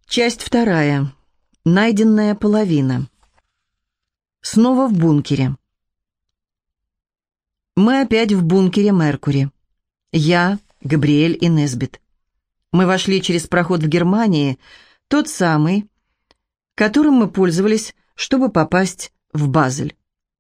Часть вторая. Найденная половина. Снова в бункере. Мы опять в бункере Меркури. Я, Габриэль и Несбит. Мы вошли через проход в Германии, тот самый, которым мы пользовались, чтобы попасть в Базель.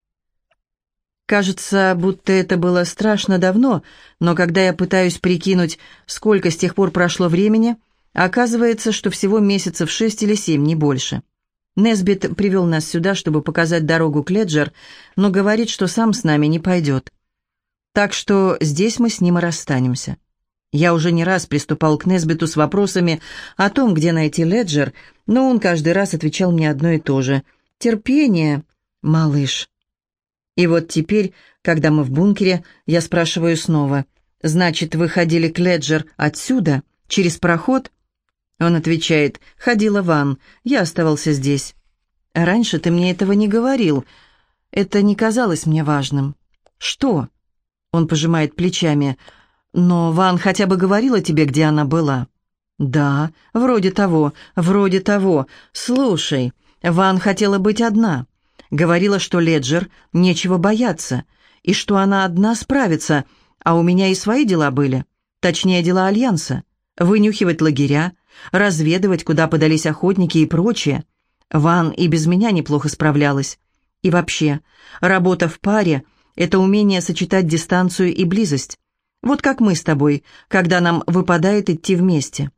Кажется, будто это было страшно давно, но когда я пытаюсь прикинуть, сколько с тех пор прошло времени, оказывается, что всего месяцев 6 или 7, не больше. Несбит привел нас сюда, чтобы показать дорогу к Леджер, но говорит, что сам с нами не пойдет. Так что здесь мы с ним и расстанемся. Я уже не раз приступал к Несбиту с вопросами о том, где найти Леджер, но он каждый раз отвечал мне одно и то же. «Терпение, малыш». И вот теперь, когда мы в бункере, я спрашиваю снова: «Значит, вы ходили к Леджер отсюда, через проход?» Он отвечает: «Ходила Ван, я оставался здесь». «Раньше ты мне этого не говорил. Это не казалось мне важным». «Что?» Он пожимает плечами. «Но Ван хотя бы говорила тебе, где она была?» «Да, вроде того, вроде того. Слушай, Ван хотела быть одна. Говорила, что Леджер нечего бояться, и что она одна справится, а у меня и свои дела были, точнее, дела Альянса. Вынюхивать лагеря, разведывать, куда подались охотники и прочее. Ван и без меня неплохо справлялась. И вообще, работа в паре — это умение сочетать дистанцию и близость. Вот как мы с тобой, когда нам выпадает идти вместе.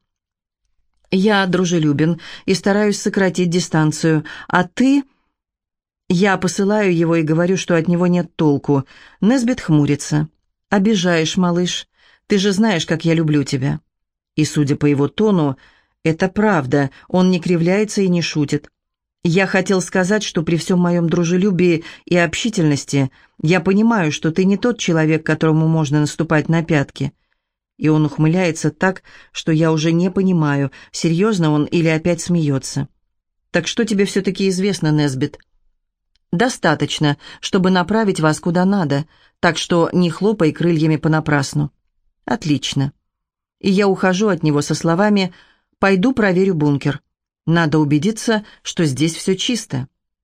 Я дружелюбен и стараюсь сократить дистанцию, а ты...» Я посылаю его и говорю, что от него нет толку. Несбит хмурится. «Обижаешь, малыш. Ты же знаешь, как я люблю тебя». И, судя по его тону, это правда, он не кривляется и не шутит. Я хотел сказать, что при всем моем дружелюбии и общительности я понимаю, что ты не тот человек, которому можно наступать на пятки. И он ухмыляется так, что я уже не понимаю, серьезно он или опять смеется. «Так что тебе все-таки известно, Несбит?» «Достаточно, чтобы направить вас куда надо, так что не хлопай крыльями понапрасну». «Отлично». И я ухожу от него со словами: «Пойду проверю бункер. Надо убедиться, что здесь все чисто».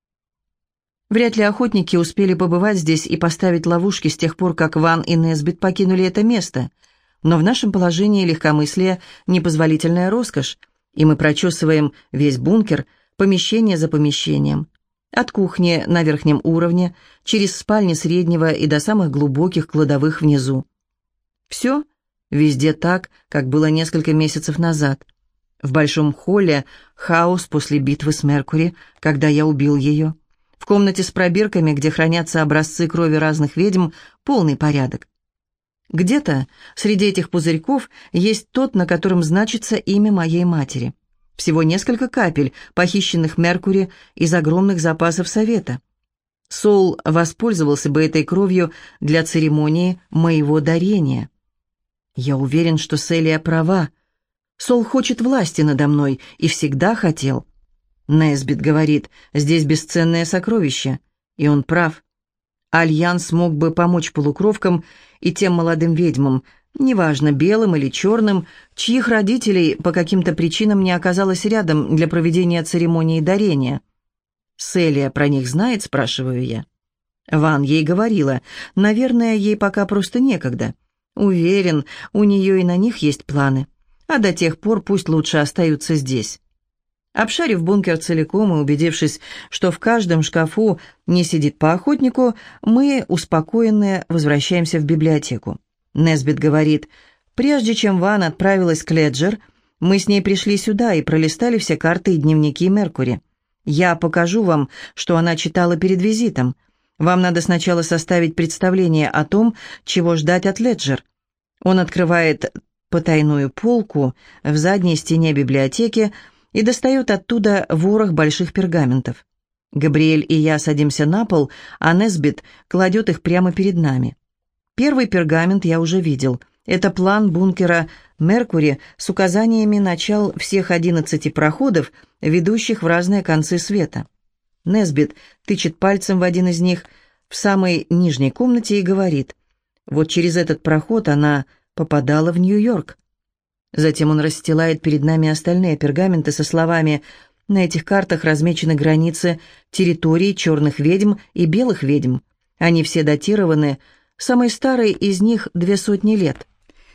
Вряд ли охотники успели побывать здесь и поставить ловушки с тех пор, как Ван и Несбит покинули это место. Но в нашем положении легкомыслие — непозволительная роскошь, и мы прочесываем весь бункер, помещение за помещением. От кухни на верхнем уровне, через спальни среднего и до самых глубоких кладовых внизу. Все везде так, как было несколько месяцев назад. В большом холле хаос после битвы с Меркури, когда я убил ее. В комнате с пробирками, где хранятся образцы крови разных ведьм, полный порядок. Где-то среди этих пузырьков есть тот, на котором значится имя моей матери. Всего несколько капель, похищенных Меркури из огромных запасов Совета. Сол воспользовался бы этой кровью для церемонии моего дарения. Я уверен, что Селия права. Сол хочет власти надо мной и всегда хотел. Несбит говорит, здесь бесценное сокровище, и он прав. Альянс мог бы помочь полукровкам и тем молодым ведьмам, неважно, белым или черным, чьих родителей по каким-то причинам не оказалось рядом для проведения церемонии дарения. «Селия про них знает?» – спрашиваю я. Ван ей говорила. Наверное, ей пока просто некогда. Уверен, у нее и на них есть планы. А до тех пор пусть лучше остаются здесь. Обшарив бункер целиком и убедившись, что в каждом шкафу не сидит по охотнику, мы, успокоенные, возвращаемся в библиотеку. Несбит говорит: «Прежде чем Ван отправилась к Леджер, мы с ней пришли сюда и пролистали все карты и дневники Меркури. Я покажу вам, что она читала перед визитом. Вам надо сначала составить представление о том, чего ждать от Леджер». Он открывает потайную полку в задней стене библиотеки и достает оттуда ворох больших пергаментов. Габриэль и я садимся на пол, а Несбит кладет их прямо перед нами. Первый пергамент я уже видел. Это план бункера Меркури с указаниями начал всех 11 проходов, ведущих в разные концы света. Несбит тычет пальцем в один из них в самой нижней комнате и говорит: «Вот через этот проход она попадала в Нью-Йорк». Затем он расстилает перед нами остальные пергаменты со словами: «На этих картах размечены границы территорий черных ведьм и белых ведьм. Они все датированы, самый старый из них 200 лет».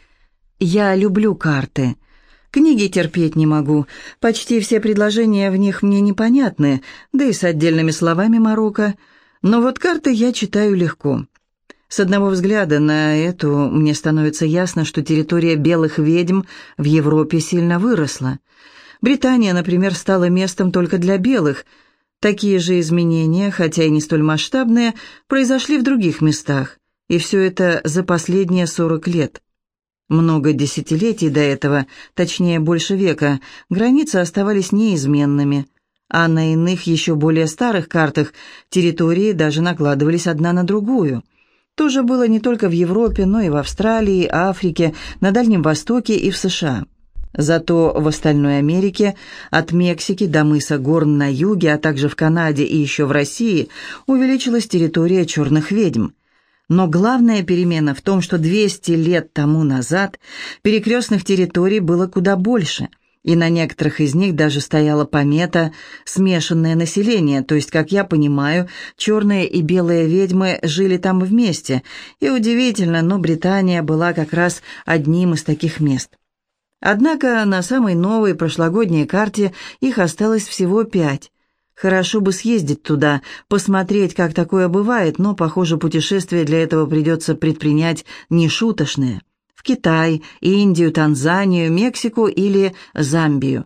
Я люблю карты. Книги терпеть не могу. Почти все предложения в них мне непонятны, да и с отдельными словами морока. Но вот карты я читаю легко. С одного взгляда на эту мне становится ясно, что территория белых ведьм в Европе сильно выросла. Британия, например, стала местом только для белых. Такие же изменения, хотя и не столь масштабные, произошли в других местах. И все это за последние 40 лет. Много десятилетий до этого, точнее больше века, границы оставались неизменными. А на иных, еще более старых картах территории даже накладывались одна на другую. То же было не только в Европе, но и в Австралии, Африке, на Дальнем Востоке и в США. Зато в остальной Америке, от Мексики до мыса Горн на юге, а также в Канаде и еще в России, увеличилась территория черных ведьм. Но главная перемена в том, что 200 лет тому назад перекрестных территорий было куда больше, и на некоторых из них даже стояла помета «смешанное население», то есть, как я понимаю, черные и белые ведьмы жили там вместе, и удивительно, но Британия была как раз одним из таких мест. Однако на самой новой прошлогодней карте их осталось всего 5. Хорошо бы съездить туда, посмотреть, как такое бывает, но, похоже, путешествие для этого придется предпринять нешуточное. В Китай, Индию, Танзанию, Мексику или Замбию.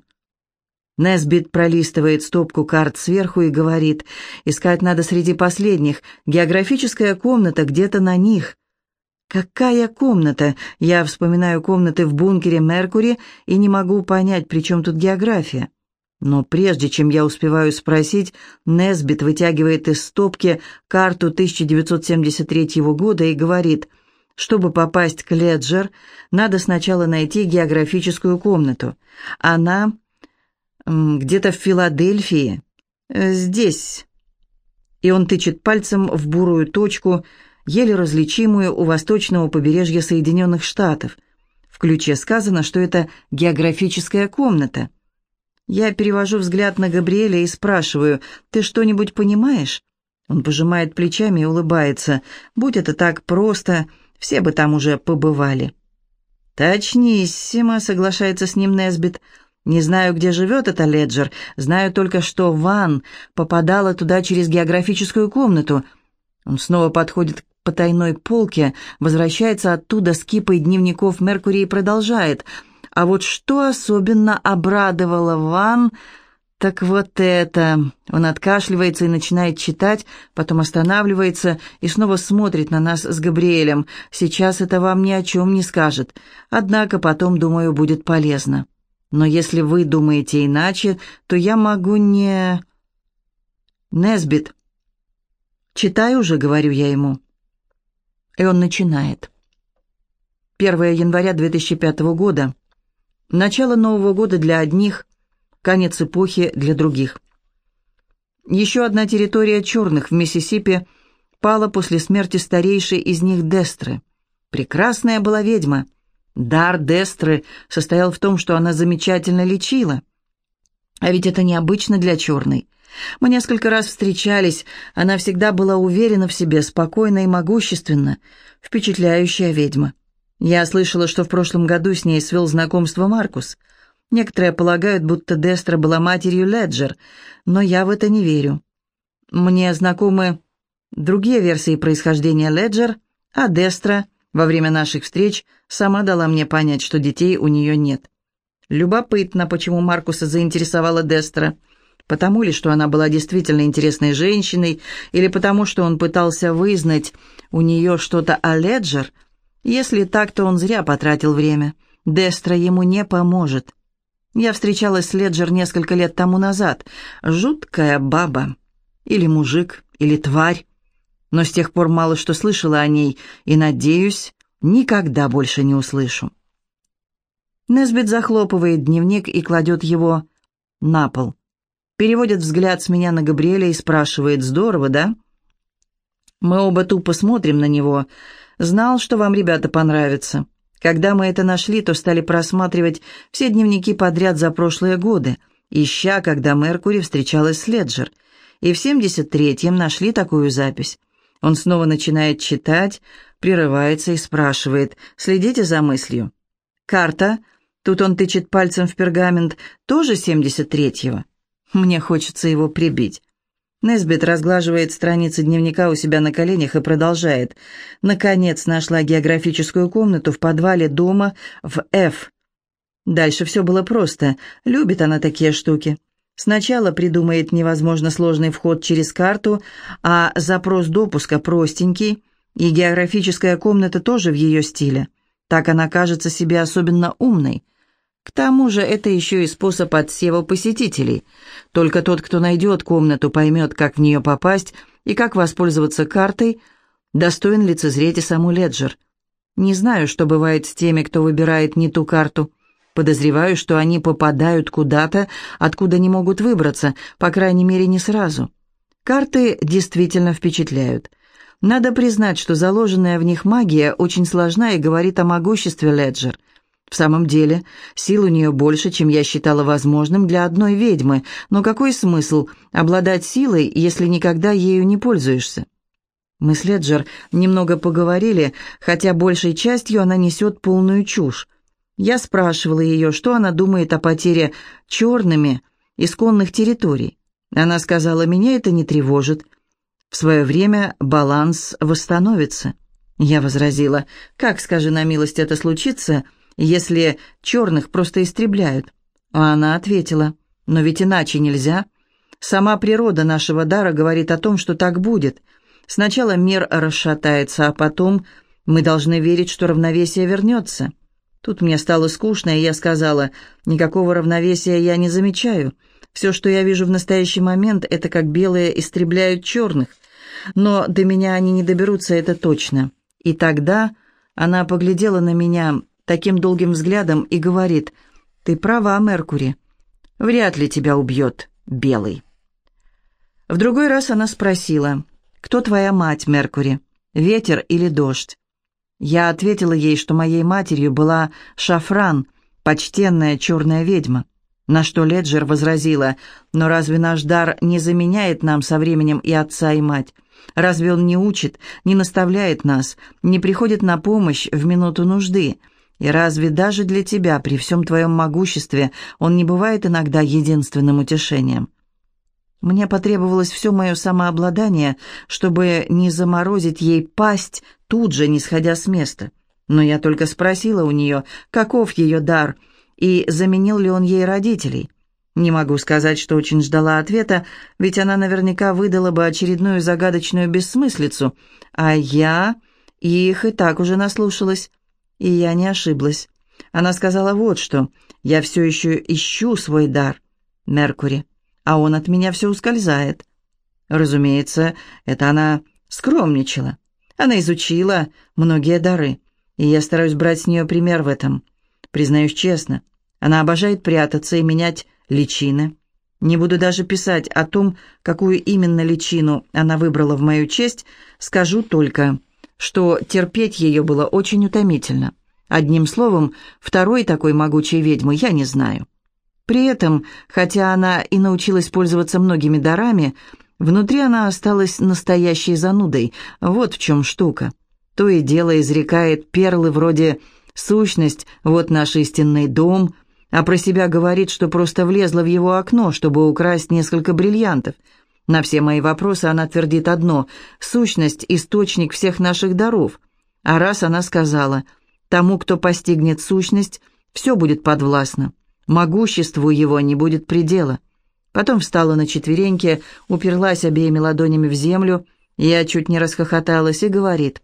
Несбит пролистывает стопку карт сверху и говорит: «Искать надо среди последних. Географическая комната где-то на них». «Какая комната?» Я вспоминаю комнаты в бункере Меркури и не могу понять, при чем тут география. Но прежде чем я успеваю спросить, Несбит вытягивает из стопки карту 1973 года и говорит: «Чтобы попасть к Леджер, надо сначала найти географическую комнату. Она где-то в Филадельфии. Здесь». И он тычет пальцем в бурую точку, еле различимую у восточного побережья Соединенных Штатов. В ключе сказано, что это географическая комната. Я перевожу взгляд на Габриэля и спрашиваю: «Ты что-нибудь понимаешь?» Он пожимает плечами и улыбается. «Будь это так просто, все бы там уже побывали». «Точнissимо», — соглашается с ним Несбит. «Не знаю, где живет эта Леджер, знаю только, что Ван попадала туда через географическую комнату». Он снова подходит к потайной полке, возвращается оттуда с кипой дневников Меркури и продолжает: «А вот что особенно обрадовало Ван, так вот это...» Он откашливается и начинает читать, потом останавливается и снова смотрит на нас с Габриэлем. «Сейчас это вам ни о чем не скажет, однако потом, думаю, будет полезно. Но если вы думаете иначе, то я могу не...» «Несбит, читай уже», — говорю я ему. И он начинает. 1 января 2005 года. Начало Нового года для одних, конец эпохи для других. Еще одна территория черных в Миссисипи пала после смерти старейшей из них Дестры. Прекрасная была ведьма. Дар Дестры состоял в том, что она замечательно лечила. А ведь это необычно для черной. Мы несколько раз встречались, она всегда была уверена в себе, спокойна и могущественна, впечатляющая ведьма. Я слышала, что в прошлом году с ней свел знакомство Маркус. Некоторые полагают, будто Дестра была матерью Леджер, но я в это не верю. Мне знакомы другие версии происхождения Леджер, а Дестра во время наших встреч сама дала мне понять, что детей у нее нет. Любопытно, почему Маркуса заинтересовала Дестра. Потому ли, что она была действительно интересной женщиной, или потому, что он пытался вызнать у нее что-то о Леджер? Если так, то он зря потратил время. Дестра ему не поможет. Я встречалась с Леджер несколько лет тому назад. Жуткая баба. Или мужик, или тварь. Но с тех пор мало что слышала о ней, и, надеюсь, никогда больше не услышу. Несбит захлопывает дневник и кладет его на пол. Переводит взгляд с меня на Габриэля и спрашивает: «Здорово, да?» Мы оба тупо смотрим на него. «Знал, что вам ребята понравятся. Когда мы это нашли, то стали просматривать все дневники подряд за прошлые годы, ища, когда Меркури встречалась с Леджер. И в 73-м нашли такую запись. Он снова начинает читать, прерывается и спрашивает: «Следите за мыслью». «Карта», тут он тычет пальцем в пергамент, тоже 73-го. Мне хочется его прибить. Несбит разглаживает страницы дневника у себя на коленях и продолжает. Наконец нашла географическую комнату в подвале дома в F. Дальше все было просто. Любит она такие штуки. Сначала придумает невозможно сложный вход через карту, а запрос допуска простенький, и географическая комната тоже в ее стиле. Так она кажется себе особенно умной. К тому же это еще и способ отсева посетителей. Только тот, кто найдет комнату, поймет, как в нее попасть и как воспользоваться картой, достоин лицезреть и саму Леджер. Не знаю, что бывает с теми, кто выбирает не ту карту. Подозреваю, что они попадают куда-то, откуда не могут выбраться, по крайней мере, не сразу. Карты действительно впечатляют. Надо признать, что заложенная в них магия очень сложна и говорит о могуществе Леджер. В самом деле, сил у нее больше, чем я считала возможным для одной ведьмы, но какой смысл обладать силой, если никогда ею не пользуешься? Мы с Леджер немного поговорили, хотя большей частью она несет полную чушь. Я спрашивала ее, что она думает о потере черными исконных территорий. Она сказала: «Меня это не тревожит. В свое время баланс восстановится». Я возразила: «Как, скажи на милость, это случится, если черных просто истребляют?» А она ответила: «Но ведь иначе нельзя. Сама природа нашего дара говорит о том, что так будет. Сначала мир расшатается, а потом мы должны верить, что равновесие вернется». Тут мне стало скучно, и я сказала: «Никакого равновесия я не замечаю. Все, что я вижу в настоящий момент, это как белые истребляют черных. Но до меня они не доберутся, это точно». И тогда она поглядела на меня таким долгим взглядом и говорит: «Ты права, Меркури. Вряд ли тебя убьет белый». В другой раз она спросила: «Кто твоя мать, Меркури? Ветер или дождь?» Я ответила ей, что моей матерью была Шафран, почтенная черная ведьма. На что Леджер возразила: «Но разве наш дар не заменяет нам со временем и отца, и мать? Разве он не учит, не наставляет нас, не приходит на помощь в минуту нужды? И разве даже для тебя, при всем твоем могуществе, он не бывает иногда единственным утешением?» Мне потребовалось все мое самообладание, чтобы не заморозить ей пасть, тут же не сходя с места. Но я только спросила у нее, каков ее дар, и заменил ли он ей родителей. Не могу сказать, что очень ждала ответа, ведь она наверняка выдала бы очередную загадочную бессмыслицу, а я их и так уже наслушалась. И я не ошиблась. Она сказала вот что: «Я все еще ищу свой дар, Меркури, а он от меня все ускользает». Разумеется, это она скромничала. Она изучила многие дары, и я стараюсь брать с нее пример в этом. Признаюсь честно, она обожает прятаться и менять личины. Не буду даже писать о том, какую именно личину она выбрала в мою честь, скажу только, что терпеть ее было очень утомительно. Одним словом, второй такой могучей ведьмы я не знаю. При этом, хотя она и научилась пользоваться многими дарами, внутри она осталась настоящей занудой. Вот в чем штука. То и дело изрекает перлы вроде «сущность, вот наш истинный дом», а про себя говорит, что просто влезла в его окно, чтобы украсть несколько бриллиантов. На все мои вопросы она твердит одно: «Сущность – источник всех наших даров». А раз она сказала: «Тому, кто постигнет сущность, все будет подвластно. Могуществу его не будет предела». Потом встала на четвереньки, уперлась обеими ладонями в землю, я чуть не расхохоталась, и говорит: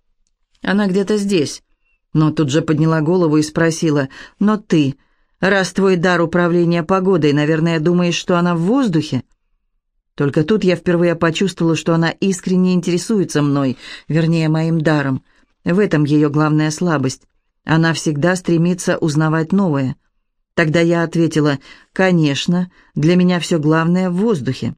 «Она где-то здесь». Но тут же подняла голову и спросила: «Но ты, раз твой дар управления погодой, наверное, думаешь, что она в воздухе?» Только тут я впервые почувствовала, что она искренне интересуется мной, вернее, моим даром. В этом ее главная слабость. Она всегда стремится узнавать новое. Тогда я ответила: «Конечно, для меня все главное в воздухе».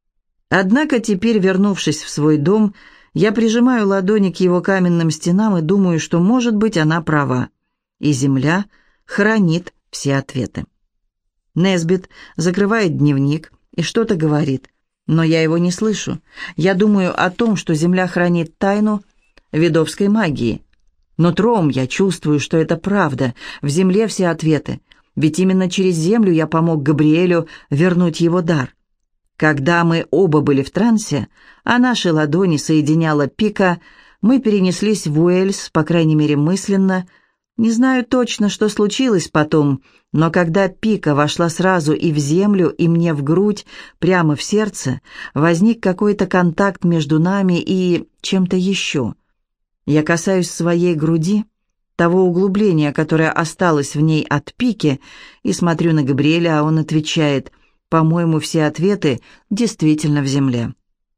Однако теперь, вернувшись в свой дом, я прижимаю ладони к его каменным стенам и думаю, что, может быть, она права. и Земля хранит все ответы. Несбит закрывает дневник и что-то говорит, но я его не слышу. Я думаю о том, что Земля хранит тайну ведовской магии. Нутром я чувствую, что это правда, в Земле все ответы, ведь именно через Землю я помог Габриэлю вернуть его дар. Когда мы оба были в трансе, а наши ладони соединяла Пика, мы перенеслись в Уэльс, по крайней мере мысленно. Не знаю точно, что случилось потом, но когда Пика вошла сразу и в землю, и мне в грудь, прямо в сердце, возник какой-то контакт между нами и чем-то еще. Я касаюсь своей груди, того углубления, которое осталось в ней от Пики, и смотрю на Габриэля, а он отвечает: «По-моему, все ответы действительно в земле».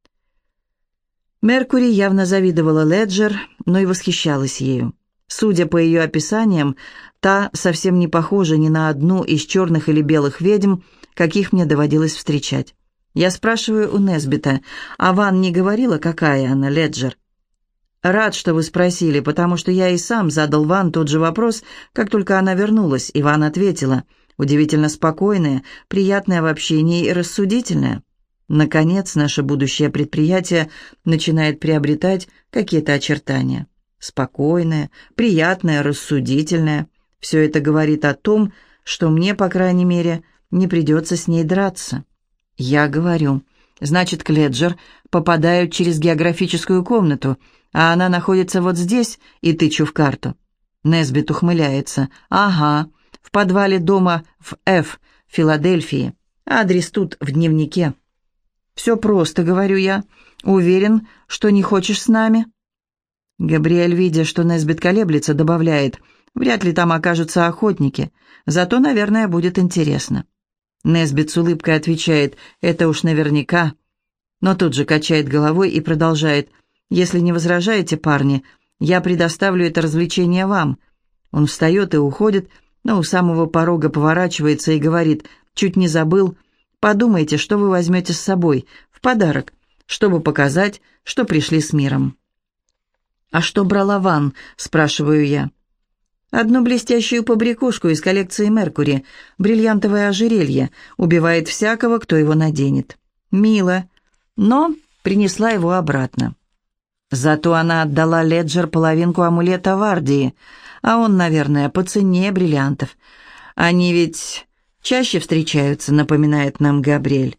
Меркури явно завидовала Леджер, но и восхищалась ею. Судя по ее описаниям, та совсем не похожа ни на одну из черных или белых ведьм, каких мне доводилось встречать. Я спрашиваю у Несбита: «А Ван не говорила, какая она, Леджер?» «Рад, что вы спросили, потому что я и сам задал Ван тот же вопрос, как только она вернулась», и Ван ответила: «Удивительно спокойная, приятная в общении и рассудительная». Наконец, наше будущее предприятие начинает приобретать какие-то очертания. Спокойная, приятная, рассудительная. Все это говорит о том, что мне, по крайней мере, не придется с ней драться. Я говорю: «Значит, к Леджер попадают через географическую комнату, а она находится вот здесь», и тычу в карту. Несбит ухмыляется: «Ага, в подвале дома в Ф, Филадельфии. Адрес тут в дневнике». «Все просто», — говорю я. «Уверен, что не хочешь с нами?» Габриэль, видя, что Несбит колеблется, добавляет: «Вряд ли там окажутся охотники, зато, наверное, будет интересно». Несбит с улыбкой отвечает: «Это уж наверняка», но тут же качает головой и продолжает: «Если не возражаете, парни, я предоставлю это развлечение вам». Он встает и уходит, но у самого порога поворачивается и говорит: «Чуть не забыл. Подумайте, что вы возьмете с собой в подарок, чтобы показать, что пришли с миром». «А что брала Ван?» – спрашиваю я. «Одну блестящую побрякушку из коллекции Меркури, бриллиантовое ожерелье, убивает всякого, кто его наденет. Мило, но принесла его обратно. Зато она отдала Леджер половинку амулета Вардии, а он, наверное, по цене бриллиантов. Они ведь чаще встречаются», — напоминает нам Габриэль.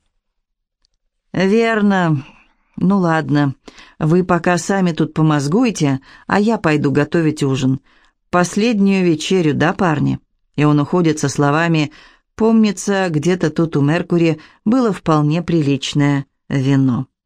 «Верно. Ну ладно, вы пока сами тут помозгуйте, а я пойду готовить ужин. Последнюю вечерю, да, парни?» И он уходит со словами: «Помнится, где-то тут у Меркури было вполне приличное вино».